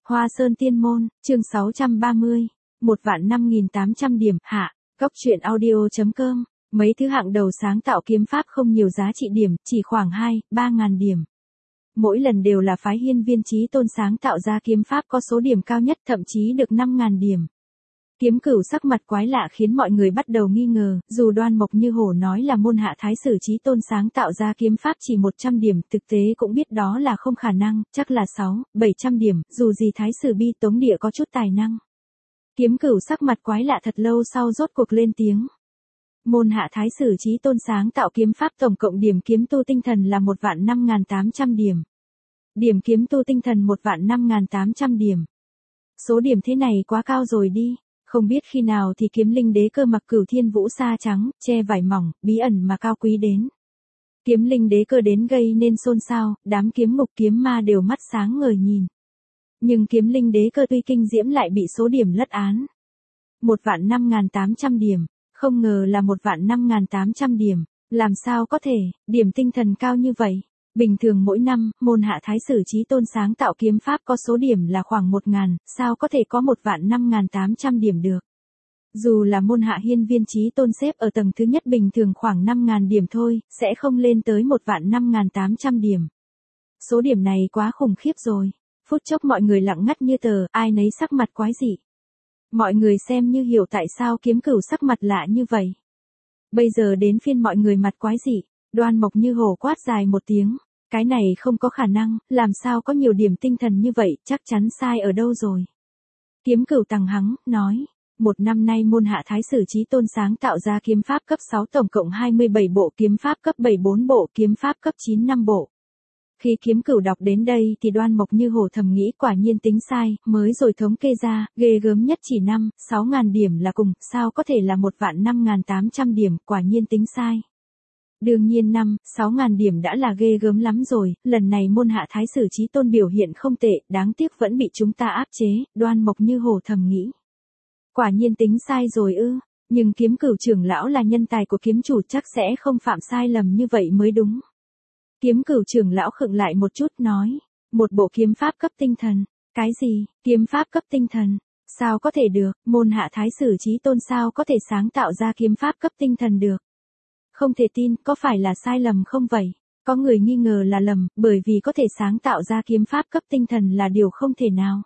Hoa Sơn Tiên Môn, chương 630, 1.5800 điểm, hạ, góc truyện audio.com, mấy thứ hạng đầu sáng tạo kiếm pháp không nhiều giá trị điểm, chỉ khoảng 2-3 ngàn điểm. Mỗi lần đều là phái Hiên Viên Chí Tôn sáng tạo ra kiếm pháp có số điểm cao nhất, thậm chí được 5.000 điểm. Kiếm Cửu sắc mặt quái lạ khiến mọi người bắt đầu nghi ngờ, dù Đoan Mộc Như Hổ nói là môn hạ Thái Sử Chí Tôn sáng tạo ra kiếm pháp chỉ 100 điểm, thực tế cũng biết đó là không khả năng, chắc là 600-700 điểm, dù gì Thái Sử Bi Tống Địa có chút tài năng. Kiếm Cửu sắc mặt quái lạ thật lâu sau rốt cuộc lên tiếng. Môn hạ Thái Sử Chí Tôn sáng tạo kiếm pháp tổng cộng điểm kiếm tu tinh thần là 1.5800 điểm. Điểm kiếm tu tinh thần 1.5800 điểm. Số điểm thế này quá cao rồi đi. Không biết khi nào thì Kiếm Linh Đế Cơ mặc Cửu Thiên Vũ sa trắng, che vải mỏng, bí ẩn mà cao quý đến. Kiếm Linh Đế Cơ đến gây nên xôn xao, đám kiếm ngục kiếm ma đều mắt sáng ngời nhìn. Nhưng Kiếm Linh Đế Cơ tuy kinh diễm lại bị số điểm lất án. 1.5800 điểm, không ngờ là 1.5800 điểm, làm sao có thể, điểm tinh thần cao như vậy. Bình thường mỗi năm, môn hạ Thái Sử Chí Tôn sáng tạo kiếm pháp có số điểm là khoảng 1.000, sao có thể có 1.5800 điểm được. Dù là môn hạ Hiên Viên Chí Tôn xếp ở tầng thứ nhất bình thường khoảng 5.000 điểm thôi, sẽ không lên tới 1.5800 điểm. Số điểm này quá khủng khiếp rồi. Phút chốc mọi người lặng ngắt như tờ, ai nấy sắc mặt quái dị. Mọi người xem như hiểu tại sao Kiếm Cửu sắc mặt lạ như vậy. Bây giờ đến phiên mọi người mặt quái dị, Đoan Mộc Như Hổ quát dài một tiếng. Cái này không có khả năng, làm sao có nhiều điểm tinh thần như vậy, chắc chắn sai ở đâu rồi. Kiếm Cửu tằng hắng, nói, một năm nay môn hạ Thái Sử Chí Tôn sáng tạo ra kiếm pháp cấp 6 tổng cộng 27 bộ, kiếm pháp cấp 7 4 bộ, kiếm pháp cấp 9 5 bộ. Khi Kiếm Cửu đọc đến đây thì Đoan Mộc Như Hổ thầm nghĩ quả nhiên tính sai, mới rồi thống kê ra, ghê gớm nhất chỉ 5-6 ngàn điểm là cùng, sao có thể là 1.5800 điểm, quả nhiên tính sai. Đương nhiên 5-6 ngàn điểm đã là ghê gớm lắm rồi, lần này môn hạ Thái Sử Chí Tôn biểu hiện không tệ, đáng tiếc vẫn bị chúng ta áp chế, Đoan Mộc Như Hổ thầm nghĩ. Quả nhiên tính sai rồi ư, nhưng Kiếm Cửu trưởng lão là nhân tài của kiếm chủ chắc sẽ không phạm sai lầm như vậy mới đúng. Kiếm Cửu trưởng lão khựng lại một chút nói, một bộ kiếm pháp cấp tinh thần, cái gì, kiếm pháp cấp tinh thần, sao có thể được, môn hạ Thái Sử Chí Tôn sao có thể sáng tạo ra kiếm pháp cấp tinh thần được. Không thể tin, có phải là sai lầm không vậy? Có người nghi ngờ là lầm, bởi vì có thể sáng tạo ra kiếm pháp cấp tinh thần là điều không thể nào.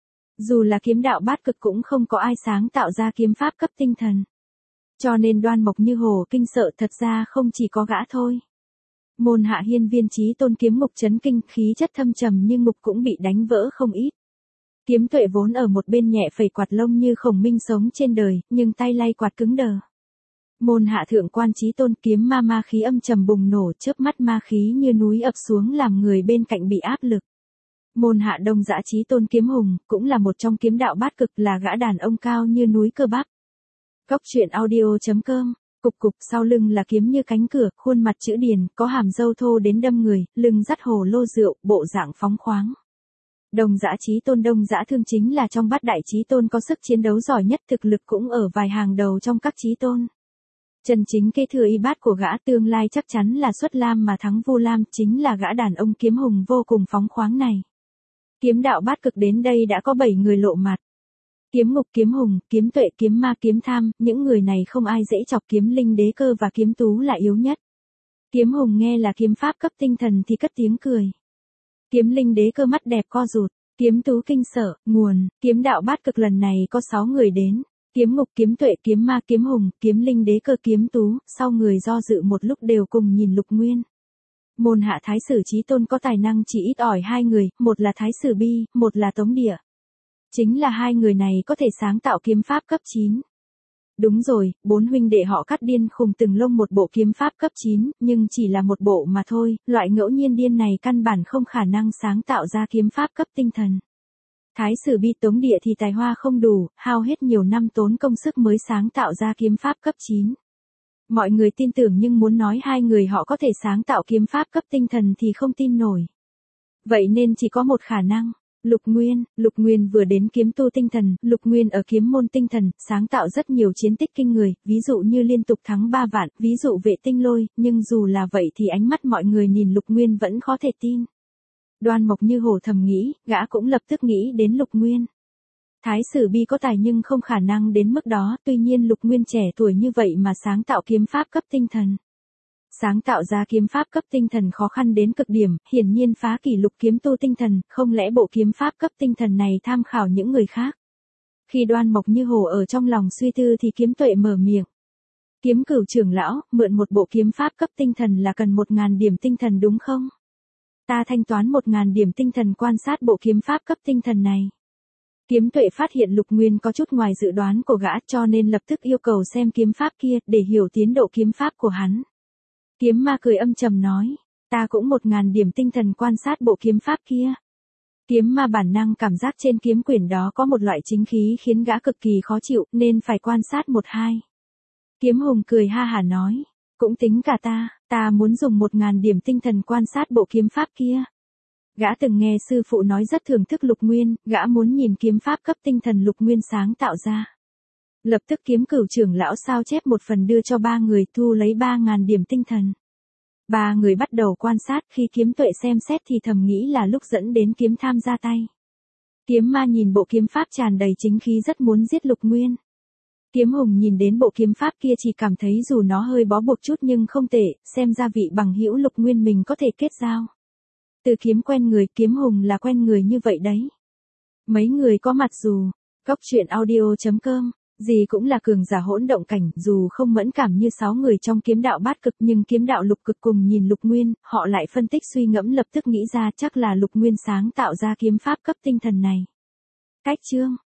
Dù là kiếm đạo bát cực cũng không có ai sáng tạo ra kiếm pháp cấp tinh thần. Cho nên Đoan Mộc Như Hổ kinh sợ, thật ra không chỉ có gã thôi. Môn hạ Hiên Viên Chí Tôn kiếm ngục chấn kinh, khí chất thâm trầm nhưng ngục cũng bị đánh vỡ không ít. Kiếm Tuệ vốn ở một bên nhẹ phẩy quạt lông như Khổng Minh sống trên đời, nhưng tay lay quạt cứng đờ. Môn hạ Thượng Quan Chí Tôn kiếm ma khí âm trầm bùng nổ, chớp mắt ma khí như núi ập xuống làm người bên cạnh bị áp lực. Môn hạ Đông Dã Chí Tôn kiếm hùng, cũng là một trong kiếm đạo bát cực, là gã đàn ông cao như núi cơ bắp. Góc truyện audio.com, cục sau lưng là kiếm như cánh cửa, khuôn mặt chữ điền, có hàm râu thô đến đâm người, lưng dắt hồ lô rượu, bộ dạng phóng khoáng. Đông Dã Chí Tôn Đông Dã Thương chính là trong bát đại chí tôn có sức chiến đấu giỏi nhất, thực lực cũng ở vài hàng đầu trong các chí tôn. Chân chính kế thừa y bát của gã, tương lai chắc chắn là xuất lam mà thắng Vu Lam, chính là gã đàn ông kiếm hùng vô cùng phóng khoáng này. Kiếm đạo bát cực đến đây đã có 7 người lộ mặt. Kiếm ngục kiếm hùng, kiếm tuệ kiếm ma kiếm tham, những người này không ai dễ chọc, Kiếm Linh Đế Cơ và kiếm tú là yếu nhất. Kiếm hùng nghe là kiếm pháp cấp tinh thần thì cất tiếng cười. Kiếm Linh Đế Cơ mắt đẹp co rụt, kiếm tú kinh sợ, nguồn, kiếm đạo bát cực lần này có 6 người đến. Kiếm ngục kiếm tuệ kiếm ma kiếm hùng, Kiếm Linh Đế Cơ kiếm tú, sau người do dự một lúc đều cùng nhìn Lục Nguyên. Môn hạ Thái Sử Chí Tôn có tài năng chỉ ít ỏi 2 người, một là Thái Sử Bi, một là Tống Địa. Chính là 2 người này có thể sáng tạo kiếm pháp cấp 9. Đúng rồi, 4 huynh đệ họ cắt điên khùng từng lông một bộ kiếm pháp cấp 9, nhưng chỉ là một bộ mà thôi, loại ngẫu nhiên điên này căn bản không khả năng sáng tạo ra kiếm pháp cấp tinh thần. Thái Sử Bi Tống Địa thì tài hoa không đủ, hao hết nhiều năm tốn công sức mới sáng tạo ra kiếm pháp cấp 9. Mọi người tin tưởng nhưng muốn nói 2 người họ có thể sáng tạo kiếm pháp cấp tinh thần thì không tin nổi. Vậy nên chỉ có một khả năng. Lục Nguyên vừa đến kiếm tu tinh thần, Lục Nguyên ở kiếm môn tinh thần, sáng tạo rất nhiều chiến tích kinh người, ví dụ như liên tục thắng 3 vạn, ví dụ Vệ Tinh Lôi, nhưng dù là vậy thì ánh mắt mọi người nhìn Lục Nguyên vẫn khó thể tin. Đoan Mộc Như Hổ thầm nghĩ, gã cũng lập tức nghĩ đến Lục Nguyên. Thái sử bi có tài nhưng không khả năng đến mức đó, tuy nhiên Lục Nguyên trẻ tuổi như vậy mà sáng tạo kiếm pháp cấp tinh thần. Sáng tạo ra kiếm pháp cấp tinh thần khó khăn đến cực điểm, hiển nhiên phá kỷ lục kiếm tu tinh thần, không lẽ bộ kiếm pháp cấp tinh thần này tham khảo những người khác. Khi Đoan Mộc Như Hổ ở trong lòng suy tư thì Kiếm Tuệ mở miệng. Kiếm Cửu trưởng lão, mượn một bộ kiếm pháp cấp tinh thần là cần 1.000 điểm tinh thần đúng không? Ta thanh toán 1.000 điểm tinh thần quan sát bộ kiếm pháp cấp tinh thần này. Kiếm Tuệ phát hiện Lục Nguyên có chút ngoài dự đoán của gã cho nên lập tức yêu cầu xem kiếm pháp kia để hiểu tiến độ kiếm pháp của hắn. Kiếm Ma cười âm trầm nói, ta cũng 1.000 điểm tinh thần quan sát bộ kiếm pháp kia. Kiếm Ma bản năng cảm giác trên kiếm quyển đó có một loại chính khí khiến gã cực kỳ khó chịu nên phải quan sát 1-2. Kiếm Hùng cười ha hả nói, cũng tính cả ta muốn dùng 1.000 điểm tinh thần quan sát bộ kiếm pháp kia. Gã từng nghe sư phụ nói rất thưởng thức Lục Nguyên, gã muốn nhìn kiếm pháp cấp tinh thần Lục Nguyên sáng tạo ra. Lập tức Kiếm Cửu trưởng lão sao chép một phần đưa cho 3 người thu lấy 3.000 điểm tinh thần. 3 người bắt đầu quan sát, khi Kiếm Tuệ xem xét thì thầm nghĩ là lúc dẫn đến kiếm tham ra tay. Kiếm Ma nhìn bộ kiếm pháp tràn đầy chính khí rất muốn giết Lục Nguyên. Kiếm Hùng nhìn đến bộ kiếm pháp kia chỉ cảm thấy dù nó hơi bó buộc chút nhưng không tệ, xem ra vị bằng hữu Lục Nguyên mình có thể kết giao. Từ kiếm quen người, Kiếm Hùng là quen người như vậy đấy. Mấy người có mặt dù, góc truyện audio.com, gì cũng là cường giả hỗn động cảnh, dù không mẫn cảm như 6 người trong kiếm đạo bát cực nhưng kiếm đạo lục cực cùng nhìn Lục Nguyên, họ lại phân tích suy ngẫm lập tức nghĩ ra chắc là Lục Nguyên sáng tạo ra kiếm pháp cấp tinh thần này. Cách chương